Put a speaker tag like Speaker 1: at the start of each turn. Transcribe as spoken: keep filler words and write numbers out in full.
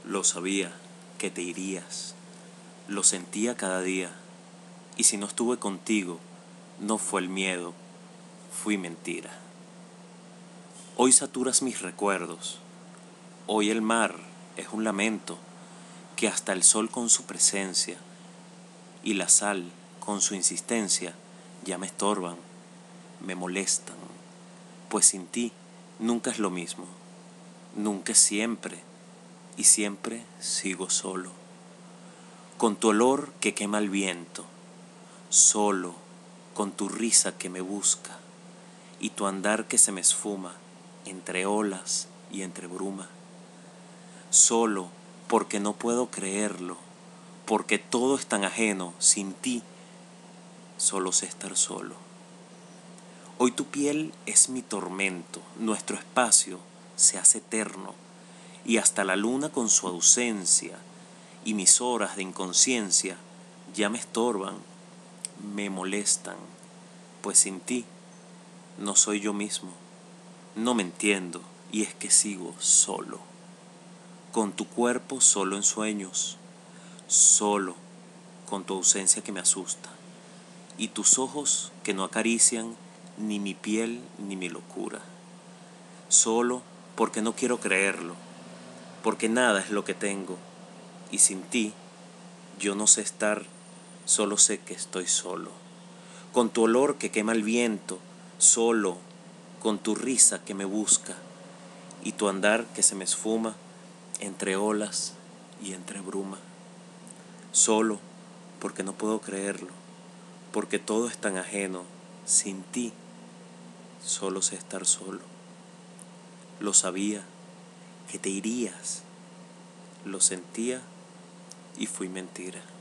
Speaker 1: Lo sabía, que te irías, lo sentía cada día, y si no estuve contigo, no fue el miedo, fui mentira. Hoy saturas mis recuerdos, hoy el mar es un lamento, que hasta el sol con su presencia y la sal con su insistencia ya me estorban, me molestan, pues sin ti nunca es lo mismo, nunca es siempre, y siempre sigo solo, con tu olor que quema el viento, solo, con tu risa que me busca, y tu andar que se me esfuma entre olas y entre bruma, solo porque no puedo creerlo, porque todo es tan ajeno, sin ti solo sé estar solo. Hoy tu piel es mi tormento, nuestro espacio se hace eterno, y hasta la luna con su ausencia y mis horas de inconsciencia ya me estorban, me molestan, pues sin ti no soy yo mismo, no me entiendo y es que sigo solo, con tu cuerpo solo en sueños, solo con tu ausencia que me asusta y tus ojos que no acarician ni mi piel ni mi locura, solo porque no quiero creerlo, porque nada es lo que tengo, y sin ti yo no sé estar, solo sé que estoy solo, con tu olor que quema el viento, solo, con tu risa que me busca, y tu andar que se me esfuma entre olas y entre bruma, solo porque no puedo creerlo, porque todo es tan ajeno, sin ti solo sé estar solo. Lo sabía, que te irías, lo sentía y fui mentira.